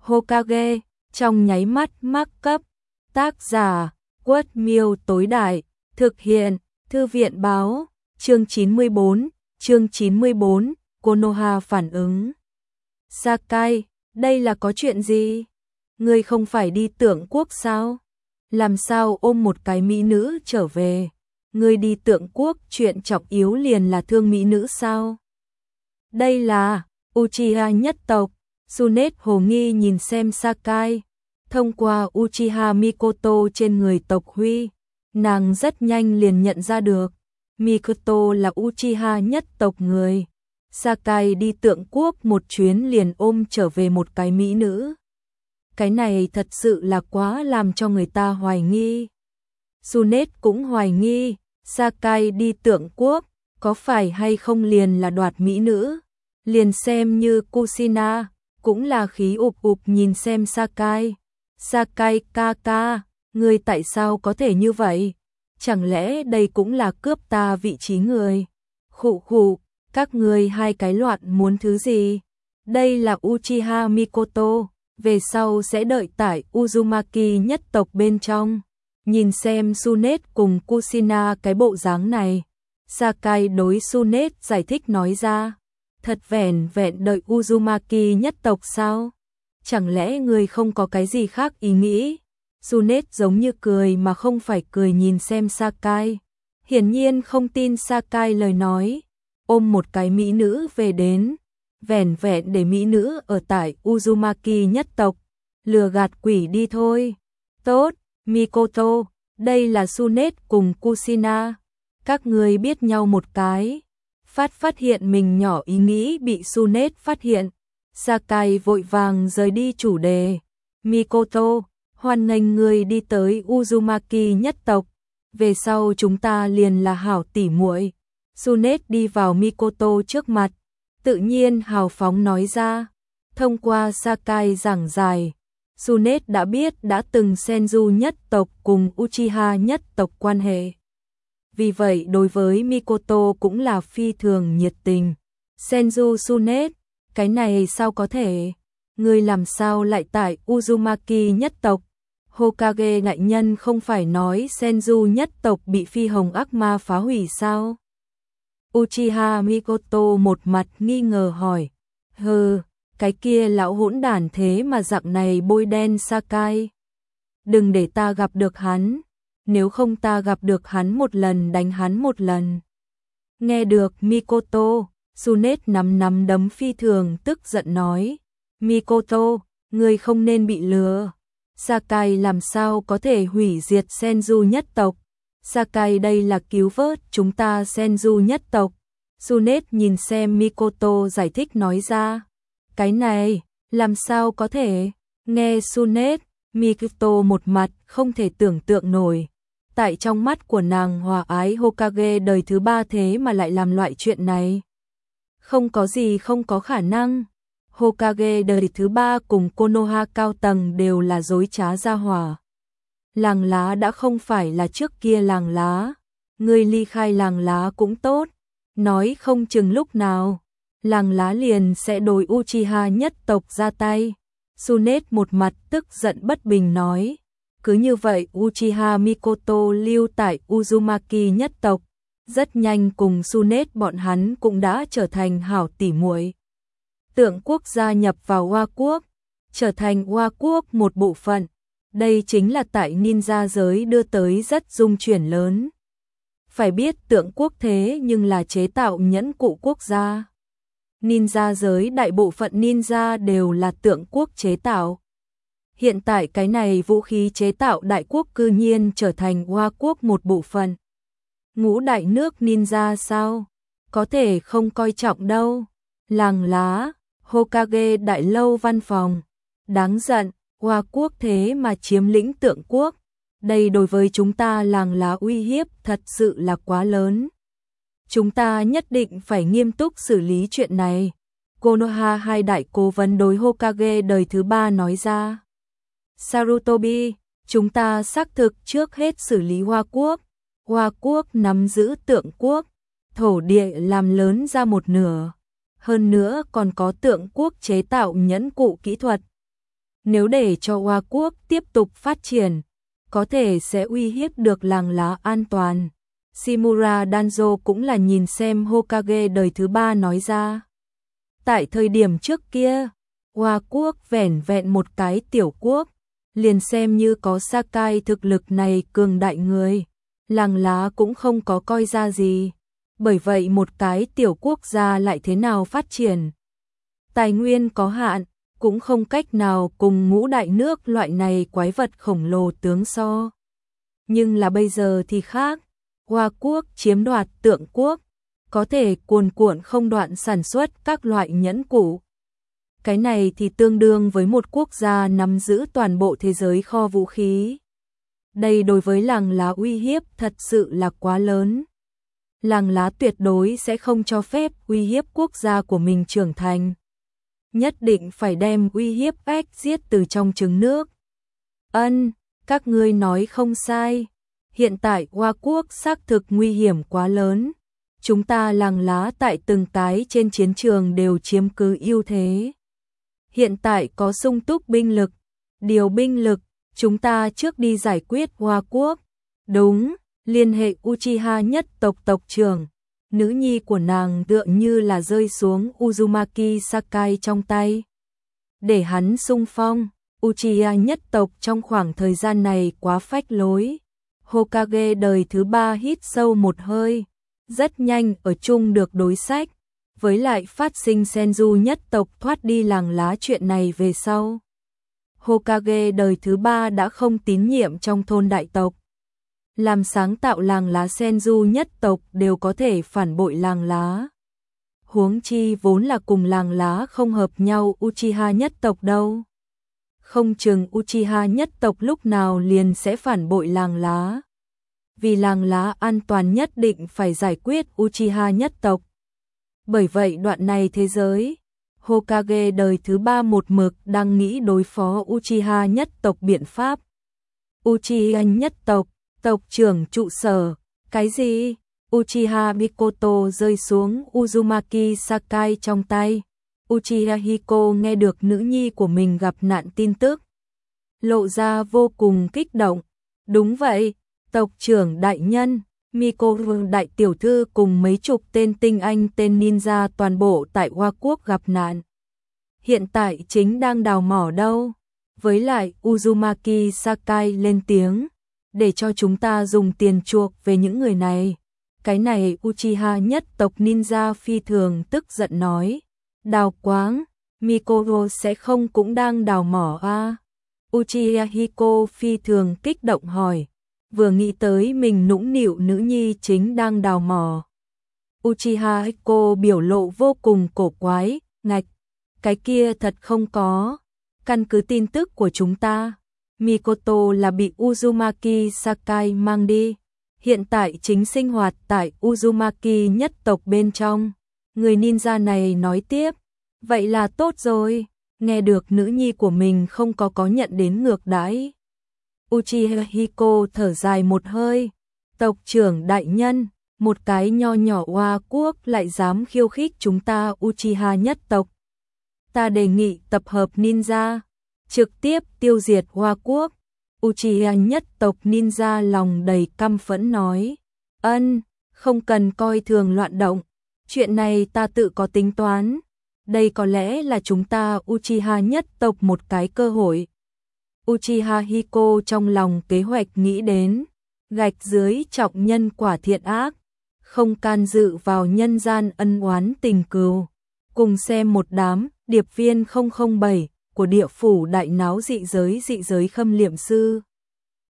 Hokage, trong nháy mắt mắc cấp. Tác giả, Quất Miêu tối đại, thực hiện, Thư viện báo, chương 94, Konoha phản ứng. Sakai, đây là có chuyện gì? Ngươi không phải đi Tượng Quốc sao? Làm sao ôm một cái mỹ nữ trở về? Ngươi đi Tượng Quốc chuyện trọng yếu liền là thương mỹ nữ sao? Đây là Uchiha nhất tộc. Tsunade hồ nghi nhìn xem Sakai. Thông qua Uchiha Mikoto trên người tộc Huy, nàng rất nhanh liền nhận ra được. Mikoto là Uchiha nhất tộc người. Sakai đi Tượng Quốc một chuyến liền ôm trở về một cái mỹ nữ. Cái này thật sự là quá làm cho người ta hoài nghi. Tsunade cũng hoài nghi, Sakai đi Tượng Quốc, có phải hay không liền là đoạt mỹ nữ. Liền xem như Kushina, cũng là khí ụp ụp nhìn xem Sakai. Sakai ca, người tại sao có thể như vậy? Chẳng lẽ đây cũng là cướp ta vị trí người? Khụ, các ngươi hai cái loạn muốn thứ gì? Đây là Uchiha Mikoto, về sau sẽ đợi tại Uzumaki nhất tộc bên trong. Nhìn xem Tsunade cùng Kushina cái bộ dáng này. Sakai đối Tsunade giải thích nói ra. Thật vẻn vẹn đợi Uzumaki nhất tộc sao? Chẳng lẽ người không có cái gì khác ý nghĩ? Tsunade giống như cười mà không phải cười nhìn xem Sakai. Hiển nhiên không tin Sakai lời nói. Ôm một cái mỹ nữ về đến. Vẻn vẹn để mỹ nữ ở tại Uzumaki nhất tộc. Lừa gạt quỷ đi thôi. Tốt, Mikoto, đây là Tsunade cùng Kushina. Các người biết nhau một cái. Phát hiện mình nhỏ ý nghĩ bị Tsunade phát hiện. Sakai vội vàng rời đi chủ đề. Mikoto, hoan nghênh người đi tới Uzumaki nhất tộc. Về sau chúng ta liền là hảo tỉ muội. Tsunade đi vào Mikoto trước mặt. Tự nhiên hào phóng nói ra. Thông qua Sakai giảng giải, Tsunade đã biết đã từng Senju nhất tộc cùng Uchiha nhất tộc quan hệ. Vì vậy đối với Mikoto cũng là phi thường nhiệt tình. Senju Tsunade, cái này sao có thể? Ngươi làm sao lại tại Uzumaki nhất tộc? Hokage đại nhân không phải nói Senju nhất tộc bị phi hồng ác ma phá hủy sao? Uchiha Mikoto một mặt nghi ngờ hỏi. Cái kia lão hỗn đản thế mà dạng này bôi đen Sakai. Đừng để ta gặp được hắn. Nếu không ta gặp được hắn một lần đánh hắn một lần. Nghe được Mikoto, Tsunade nắm đấm phi thường tức giận nói. Mikoto, ngươi không nên bị lừa. Sakai làm sao có thể hủy diệt Senju nhất tộc. Sakai đây là cứu vớt chúng ta Senju nhất tộc. Tsunade nhìn xem Mikoto giải thích nói ra. Cái này, làm sao có thể? Nghe Tsunade, Mikoto một mặt không thể tưởng tượng nổi. Tại trong mắt của nàng hòa ái Hokage đời thứ 3 thế mà lại làm loại chuyện này. Không có gì không có khả năng. Hokage đời thứ 3 cùng Konoha cao tầng đều là dối trá gia hỏa. Làng lá đã không phải là trước kia làng lá. Người ly khai làng lá cũng tốt. Nói không chừng lúc nào, làng lá liền sẽ đối Uchiha nhất tộc ra tay. Tsunade một mặt tức giận bất bình nói. Cứ như vậy Uchiha Mikoto lưu tại Uzumaki nhất tộc. Rất nhanh cùng Tsunade bọn hắn cũng đã trở thành hảo tỉ muội. Tượng Quốc gia nhập vào Hoa Quốc, trở thành Hoa Quốc một bộ phận. Đây chính là tại ninja giới đưa tới rất dung chuyển lớn. Phải biết Tượng Quốc thế nhưng là chế tạo nhẫn cụ quốc gia. Ninja giới đại bộ phận ninja đều là Tượng Quốc chế tạo. Hiện tại cái này vũ khí chế tạo đại quốc cư nhiên trở thành Hoa Quốc một bộ phận. Ngũ đại nước ninja sao? Có thể không coi trọng đâu. Làng lá, Hokage đại lâu văn phòng. Đáng giận, Hoa Quốc thế mà chiếm lĩnh Tượng Quốc. Đây đối với chúng ta làng lá uy hiếp thật sự là quá lớn. Chúng ta nhất định phải nghiêm túc xử lý chuyện này. Konoha hai đại cố vấn đối Hokage đời thứ 3 nói ra. Sarutobi, chúng ta xác thực trước hết xử lý Hoa Quốc. Hoa Quốc nắm giữ Tượng Quốc, thổ địa làm lớn ra một nửa. Hơn nữa còn có Tượng Quốc chế tạo nhẫn cụ kỹ thuật. Nếu để cho Hoa Quốc tiếp tục phát triển, có thể sẽ uy hiếp được làng lá an toàn. Shimura Danzo cũng là nhìn xem Hokage đời thứ 3 nói ra. Tại thời điểm trước kia, Hoa Quốc vẻn vẹn một cái tiểu quốc, liền xem như có Sakai thực lực này cường đại người, làng lá cũng không có coi ra gì. Bởi vậy một cái tiểu quốc gia lại thế nào phát triển? Tài nguyên có hạn, cũng không cách nào cùng ngũ đại nước loại này quái vật khổng lồ tướng so. Nhưng là bây giờ thì khác, Hoa Quốc chiếm đoạt Tượng Quốc, có thể cuồn cuộn không đoạn sản xuất các loại nhẫn cụ. Cái này thì tương đương với một quốc gia nắm giữ toàn bộ thế giới kho vũ khí. Đây đối với làng lá uy hiếp thật sự là quá lớn. Làng lá tuyệt đối sẽ không cho phép uy hiếp quốc gia của mình trưởng thành. Nhất định phải đem uy hiếp ếch giết từ trong trứng nước. Các ngươi nói không sai. Hiện tại Hoa Quốc xác thực nguy hiểm quá lớn. Chúng ta làng lá tại từng cái trên chiến trường đều chiếm cứ ưu thế. Hiện tại có sung túc binh lực, điều binh lực, chúng ta trước đi giải quyết Hoa Quốc. Đúng, liên hệ Uchiha nhất tộc tộc trưởng. Nữ nhi của nàng tựa như là rơi xuống Uzumaki Sakai trong tay. Để hắn xung phong, Uchiha nhất tộc trong khoảng thời gian này quá phách lối. Hokage đời thứ 3 hít sâu một hơi, rất nhanh ở chung được đối sách. Với lại phát sinh Senju nhất tộc thoát đi làng lá chuyện này về sau. Hokage đời thứ 3 đã không tín nhiệm trong thôn đại tộc. Làm sáng tạo làng lá Senju nhất tộc đều có thể phản bội làng lá. Huống chi vốn là cùng làng lá không hợp nhau Uchiha nhất tộc đâu. Không chừng Uchiha nhất tộc lúc nào liền sẽ phản bội làng lá. Vì làng lá an toàn nhất định phải giải quyết Uchiha nhất tộc. Bởi vậy đoạn này thế giới, Hokage đời thứ 3 một mực đang nghĩ đối phó Uchiha nhất tộc biện pháp. Uchiha nhất tộc, tộc trưởng trụ sở, cái gì? Uchiha Mikoto rơi xuống Uzumaki Sakai trong tay. Uchiha Hiko nghe được nữ nhi của mình gặp nạn tin tức, lộ ra vô cùng kích động. Đúng vậy, tộc trưởng đại nhân, Miko đại tiểu thư cùng mấy chục tên tinh anh tên ninja toàn bộ tại Hoa Quốc gặp nạn. Hiện tại chính đang đào mỏ đâu. Với lại Uzumaki Sakai lên tiếng, để cho chúng ta dùng tiền chuộc về những người này. Cái này Uchiha nhất tộc ninja phi thường tức giận nói. Đào quáng, Miko sẽ không cũng đang đào mỏ à? Uchiha Hiko phi thường kích động hỏi. Vừa nghĩ tới mình nũng nịu nữ nhi chính đang đào mỏ. Uchiha Hiko biểu lộ vô cùng cổ quái, ngạch, cái kia thật không có. Căn cứ tin tức của chúng ta, Mikoto là bị Uzumaki Sakai mang đi. Hiện tại chính sinh hoạt tại Uzumaki nhất tộc bên trong. Người ninja này nói tiếp, vậy là tốt rồi, nghe được nữ nhi của mình không có nhận đến ngược đãi. Uchiha Hiko thở dài một hơi, tộc trưởng đại nhân, một cái nho nhỏ Hoa Quốc lại dám khiêu khích chúng ta Uchiha nhất tộc. Ta đề nghị tập hợp ninja, trực tiếp tiêu diệt Hoa Quốc. Uchiha nhất tộc ninja lòng đầy căm phẫn nói, không cần coi thường loạn động, chuyện này ta tự có tính toán. Đây có lẽ là chúng ta Uchiha nhất tộc một cái cơ hội. Uchiha Hiko trong lòng kế hoạch nghĩ đến, gạch dưới trọng nhân quả thiện ác, không can dự vào nhân gian ân oán tình cừu. Cùng xem một đám điệp viên 007 của địa phủ đại náo dị giới khâm liệm sư.